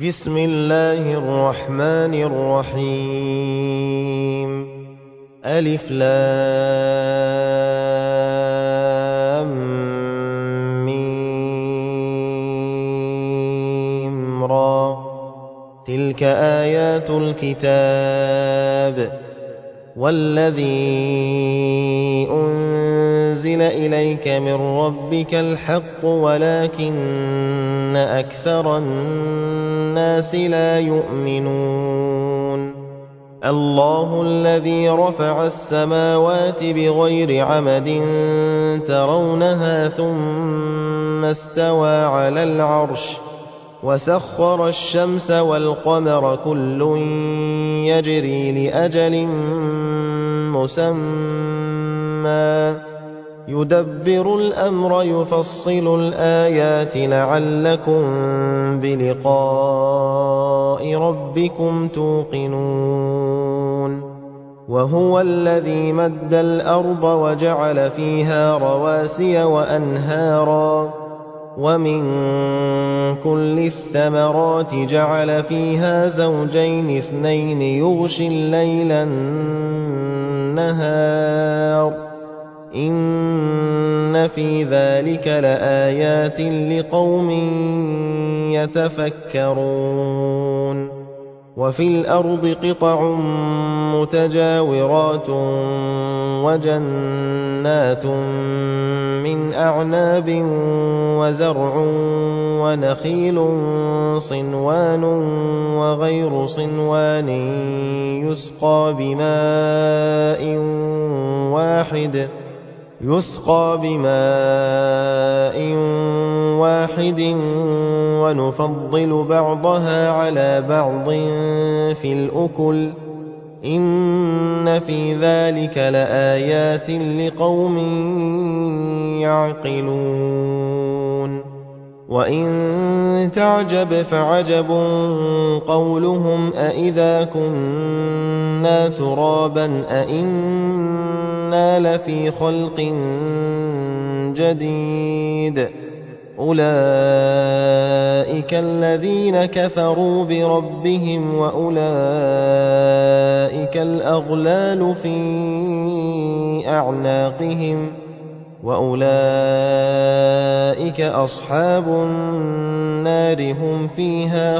بسم الله الرحمن الرحيم ألف لام ميم را تلك آيات الكتاب والذي أنزل إليك من ربك الحق ولكن أكثر الناس لا يؤمنون الله الذي رفع السماوات بغير عمد ترونها ثم استوى على العرش وسخر الشمس والقمر كل يجري لأجل مسمى يدبر الأمر يفصل الآيات لعلكم بلقاء ربكم توقنون وهو الذي مد الأرض وجعل فيها رواسي وأنهارا ومن كل الثمرات جعل فيها زوجين اثنين يغشي الليل النهار إن في ذلك لآيات لقوم يتفكرون وفي الأرض قطع متجاورات وجنات من أعناب وزرع ونخيل صنوان وغير صنوان يسقى بماء واحد ونفضل بعضها على بعض في الأكل إن في ذلك لآيات لقوم يعقلون وإن تعجب فعجب قولهم أإذا كنا ترابا أإنا لفي خلق جديد أولئك الذين كفروا بربهم وأولئك الأغلال في أعناقهم وأولئك أصحاب النار هم فيها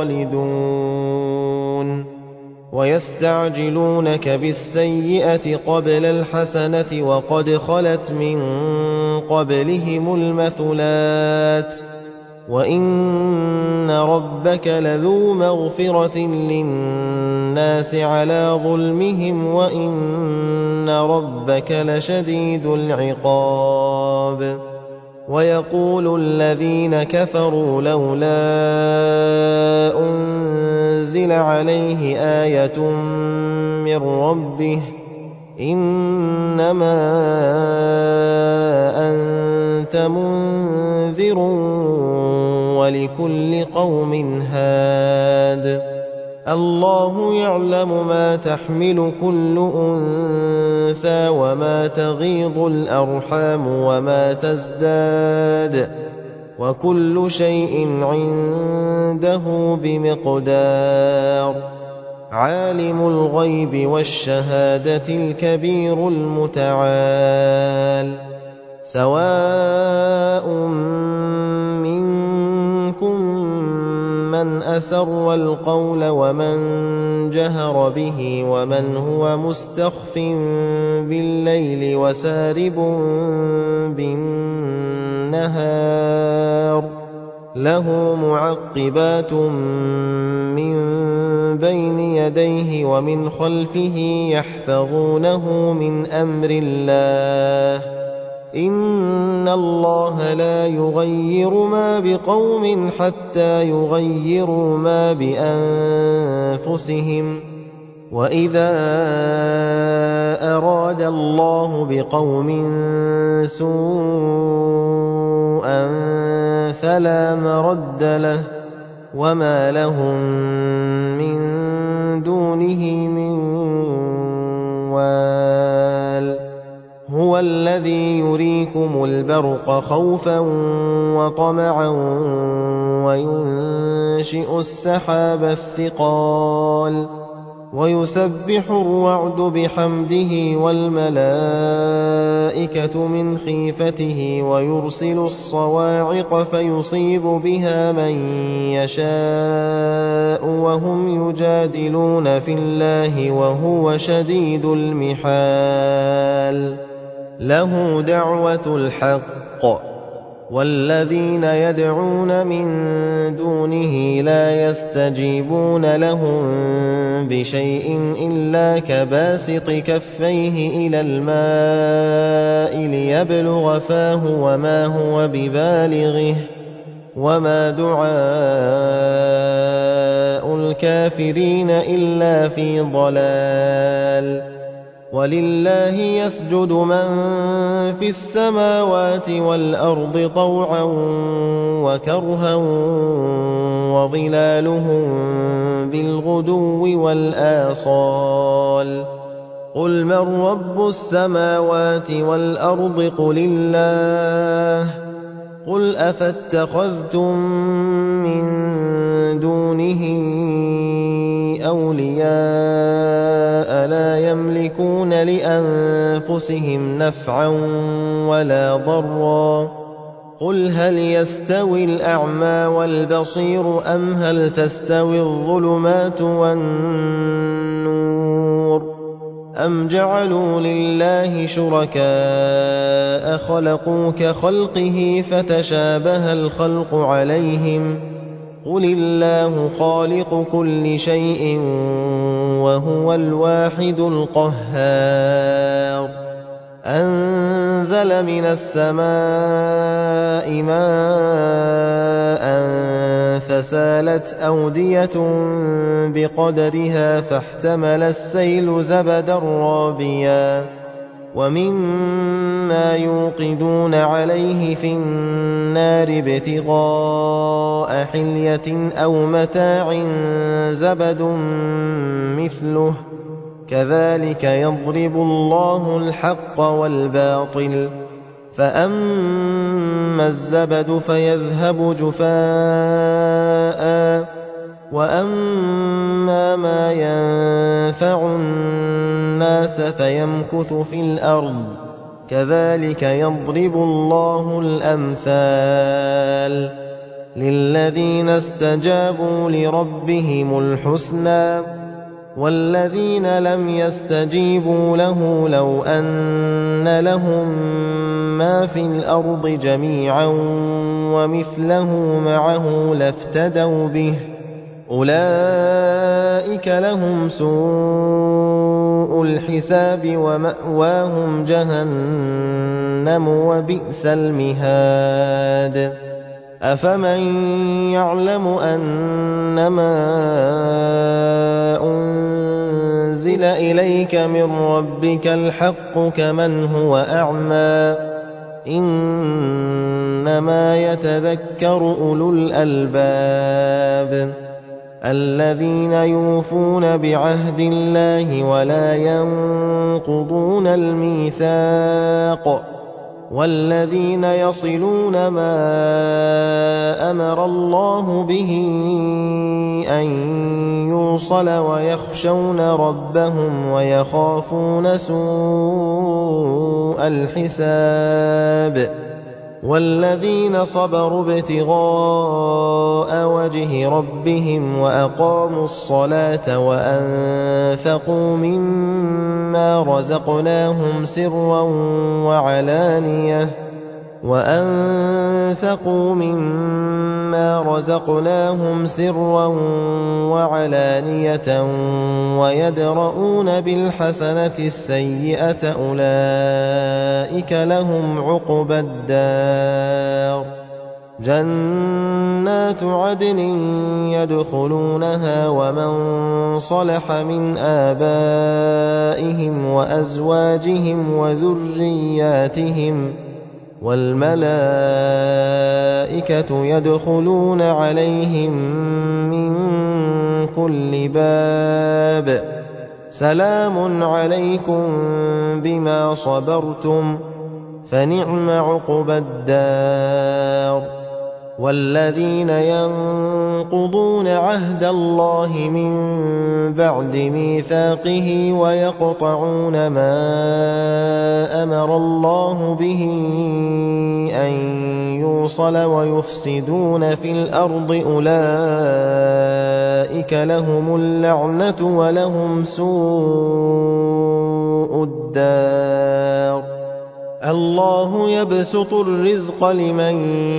خالدون ويستعجلونك بالسيئة قبل الحسنة وقد خلت من قبلهم المثلات وإن ربك لذو مغفرة للناس على ظلمهم وإن ربك لشديد العقاب ويقول الذين كفروا لولا أنزل عليه آية من ربه إنما أنت منذر ولكل قوم هاد الله يعلم ما تحمل كل أنثى وما تغيض الأرحام وما تزداد وكل شيء عنده بمقدار عالم الغيب والشهادة الكبير المتعال سواء منكم من أسر القول ومن جهر به ومن هو مستخف بالليل وسارب بالنهار له معقبات من بين يديه ومن خلفه يحفظونه من أمر الله إن الله لا يغير ما بقوم حتى يغيروا ما بأنفسهم وإذا أراد الله بقوم سوءا فلا مرد له وما لهم من دونه من وال هو هُوَ الَّذِي يُرِيكُمُ الْبَرْقَ خَوْفًا وَطَمَعًا وَيُنشِئُ السَّحَابَ الثِّقَالَ وَيُسَبِّحُ الرَّعْدُ بِحَمْدِهِ وَالْمَلَائِكَةُ مِنْ خِيفَتِهِ وَيُرْسِلُ الصَّوَاعِقَ فَيُصِيبُ بِهَا مَن يَشَاءُ وَهُمْ يُجَادِلُونَ فِي اللَّهِ وَهُوَ شَدِيدُ الْمِحَالِ لَهُ دَعْوَةُ الْحَقِّ وَالَّذِينَ يَدْعُونَ مِن دُونِهِ لَا يَسْتَجِيبُونَ لَهُم بِشَيْءٍ إِلَّا كَبَاسِطِ كَفَّيْهِ إِلَى الْمَاءِ لِيَبْلُغَ فَاهُ وَمَا هُوَ بِبَالِغِهِ وَمَا دُعَاءُ الْكَافِرِينَ إِلَّا فِي ضَلَالٍ وَلِلَّهِ يَسْجُدُ مَن فِي السَّمَاوَاتِ وَالْأَرْضِ طَوْعًا وَكَرْهًا وَظِلَالُهُم بِالْغُدُوِّ وَالْآصَالِ قُلْ مَن رَّبُّ السَّمَاوَاتِ وَالْأَرْضِ قُلِ اللَّهُ قُلْ أَفَاتَّخَذْتُم مِّن دُونِهِ أَوْلِيَاءَ لَا يَمْلِكُونَ لِأَنفُسِهِمْ نَفْعًا وَلَا ضَرًّا قُلْ هَلْ يَسْتَوِي الْأَعْمَىٰ وَالْبَصِيرُ أَمْ هَلْ تَسْتَوِي الظُّلُمَاتُ وَالنُّورُ أَمْ جَعَلُوا لِلَّهِ شُرَكَاءَ خَلَقُوا كَخَلْقِهِ فَتَشَابَهَ الْخَلْقُ عَلَيْهِمْ قُلِ اللَّهُ خَالِقُ كُلِّ شَيْءٍ وَهُوَ الْوَاحِدُ الْقَهَّارُ أَنزَلَ مِنَ السَّمَاءِ مَاءً فَسَالَتْ أَوْدِيَةٌ بِقَدَرِهَا فَاحْتَمَلَ السَّيْلُ زَبَدًا رَّابِيًا وَمِمَّا يُوقِدُونَ عَلَيْهِ فِي النَّارِ ابْتِغَاءَ حِلْيَةٍ أَوْ مَتَاعٍ زَبَدٌ مِّثْلُهُ كَذَٰلِكَ يَضْرِبُ اللَّهُ الْحَقَّ وَالْبَاطِلَ فَأَمَّا الزَّبَدُ فَيَذْهَبُ جُفَاءً وَأَمَّا مَا يَنفَعُ النَّاسَ فَيَمْكُثُ فِي الْأَرْضِ كَذَٰلِكَ يَضْرِبُ اللَّهُ الْأَمْثَالَ لِلَّذِينَ اسْتَجَابُوا لِرَبِّهِمُ الْحُسْنَىٰ وَالَّذِينَ لَمْ يَسْتَجِيبُوا لَهُ لَوْ أَنَّ لَهُم مَّا فِي الْأَرْضِ جَمِيعًا وَمِثْلَهُ مَعَهُ لَافْتَدَوْا بِهِ أُولَٰئِكَ لَهُمْ سُوءُ الْحِسَابِ وَمَأْوَاهُمْ جَهَنَّمُ وَبِئْسَ الْمِهَادُ أَفَمَن يَعْلَمُ أَنَّمَا أُنزِلَ إِلَيْكَ مِن رَّبِّكَ الْحَقُّ كَمَنْ هُوَ أَعْمَىٰ إِنَّمَا يَتَذَكَّرُ أُولُو الْأَلْبَابِ الَّذِينَ يُوفُونَ بِعَهْدِ اللَّهِ وَلَا يَنقُضُونَ الْمِيثَاقَ وَالَّذِينَ يَصِلُونَ مَا أَمَرَ اللَّهُ بِهِ أَن يُوصَلَ وَيَخْشَوْنَ رَبَّهُمْ وَيَخَافُونَ سُوءَ الْحِسَابِ وَالَّذِينَ صَبَرُوا ابْتِغَاءَ وَجْهِ رَبِّهِمْ وَأَقَامُوا الصَّلَاةَ وَأَنفَقُوا مِمَّا رَزَقْنَاهُمْ سِرًّا وَعَلَانِيَةً وَيَدْرَءُونَ بِالْحَسَنَةِ السَّيِّئَةَ أُولَٰئِكَ لَهُمْ عُقْبَى الدَّارِ جَنَّاتُ عَدْنٍ يَدْخُلُونَهَا وَمَن صَلَحَ مِنْ آبَائِهِمْ وَأَزْوَاجِهِمْ وَذُرِّيَّاتِهِمْ وَالْمَلَائِكَةُ يَدْخُلُونَ عَلَيْهِم مِّن كُلِّ بَابٍ سلام عليكم بما صبرتم فنعم عقبى الدار والذين ينقضون عهد الله من بعد ميثاقه ويقطعون ما أمر الله به أن يوصل ويفسدون في الأرض أولئك لهم اللعنة ولهم سوء الدار الله يبسط الرزق لمن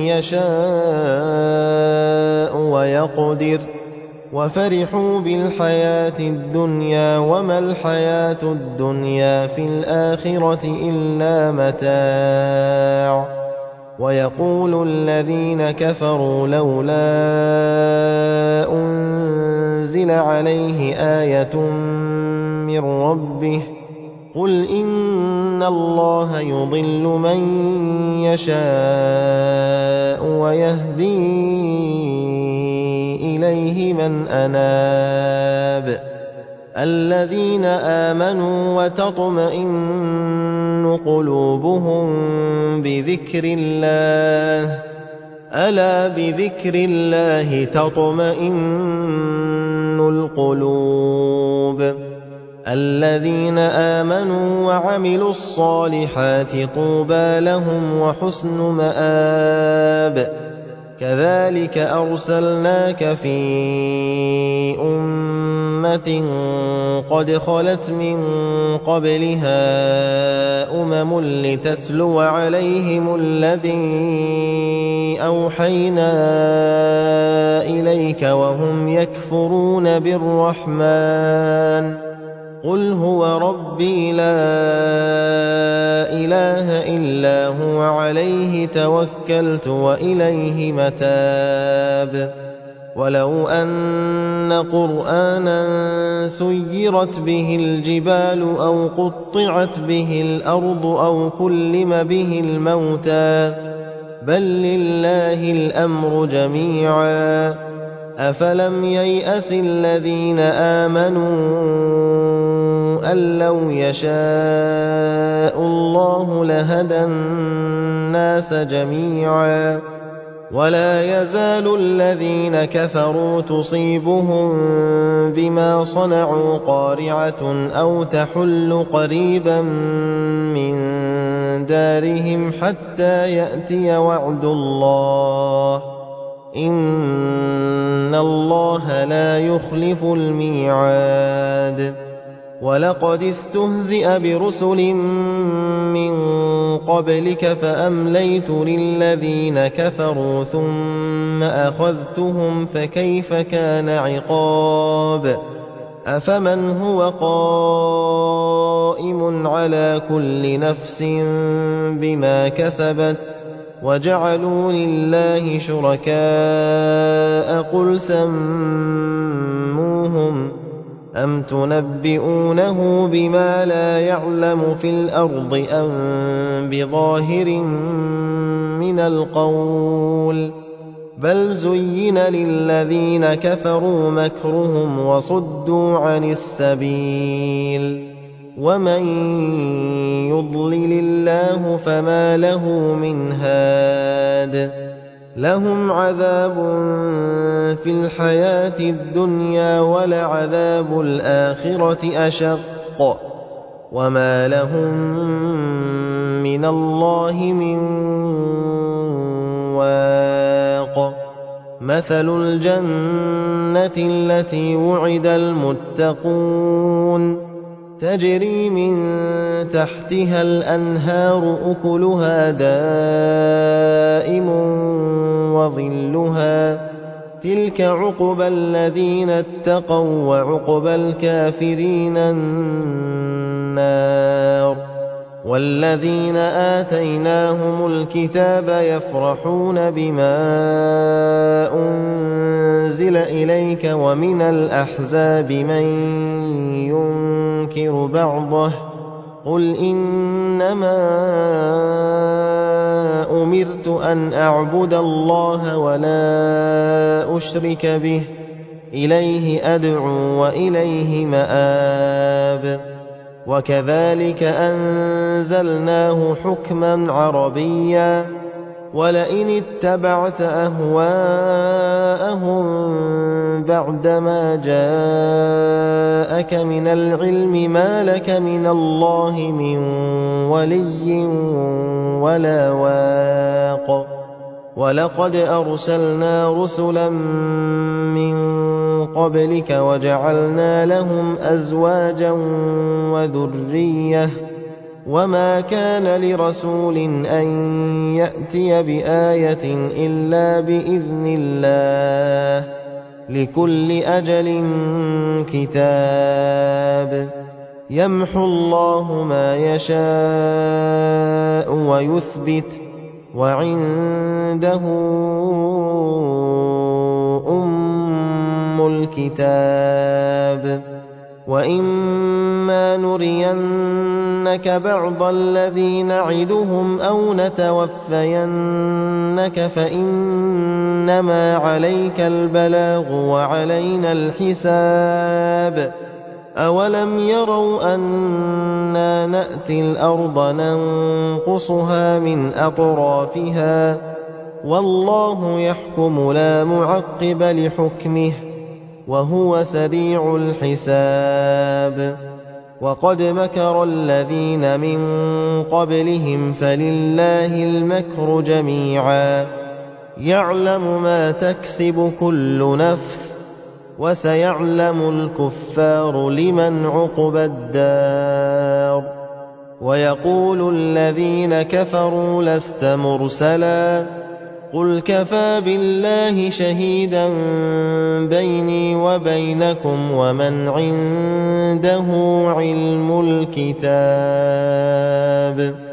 يشاء ويقدر وفرحوا بالحياة الدنيا وما الحياة الدنيا في الآخرة إلا متاع ويقول الذين كفروا لولا أنزل عليه آية من ربه قل إن الله يضل من يشاء ويهدي إليه من أناب الذين آمنوا وتطمئن قلوبهم بذكر الله ألا بذكر الله تطمئن القلوب الذين آمنوا وعملوا الصالحات طوبى لهم وحسن مآب كذلك أرسلناك في أمة قد خلت من قبلها لتتلو عليهم الذي أوحينا إليك وهم يكفرون بالرحمن قل هو ربي لا إله إلا هو عليه توكلت وإليه متاب ولو أن قرآنا سيرت به الجبال أو قطعت به الأرض أو كلم به الموتى بل لله الأمر جميعا أفلم ييأس الذين آمنوا أن لو يشاء الله لهدى الناس جميعا ولا يزال الذين كفروا تصيبهم بما صنعوا قارعة أو تحل قريبا من دارهم حتى يأتي وعد الله إن الله لا يخلف الميعاد ولقد استهزئ برسل من قبلك فأمليت للذين كفروا ثم أخذتهم فكيف كان عقاب أفمن هو قائم على كل نفس بما كسبت وجعلوا لله شركاء قل سموهم أم تنبئونه بما لا يعلم في الأرض أم بظاهر من القول بل زين للذين كفروا مكرهم وصدوا عن السبيل ومن يضلل الله فما له من هاد لهم عذاب في الحياة الدنيا ولعذاب الآخرة أشق وما لهم من الله من واق مثل الجنة التي وعد المتقون تجري من تحتها الأنهار أكلها دائم وظلها تلك عقبى الذين اتقوا وعقبى الكافرين النار والذين آتيناهم الكتاب يفرحون بما أنزل إليك ومن الأحزاب من ينكر بعضه قل إنما أمرت أن أعبد الله ولا أشرك به إليه أدعو وإليه مآب وكذلك أنزلناه حكما عربيا ولئن اتبعت أهواءهم بعدما جاءك من العلم ما لك من الله من ولي ولا واق ولقد أرسلنا رسلا من قبلك وجعلنا لهم أزواجا وذرية وما كان لرسول أن يأتي بآية إلا بإذن الله لكل أجل كتاب يمحو الله ما يشاء ويثبت وعنده أم الكتاب وإما نرينك بعض الذي نعدهم أو نتوفينك فإنما عليك البلاغ وعلينا الحساب أولم يروا أنا نأتي الأرض ننقصها من أطرافها والله يحكم لا معقب لحكمه وهو سريع الحساب وقد مكر الذين من قبلهم فلله المكر جميعا يعلم ما تكسب كل نفس وسيعلم الكفار لمن عقبى الدار ويقول الذين كفروا لست مرسلا قل كفى بالله شهيدا بيني وبينكم ومن عنده علم الكتاب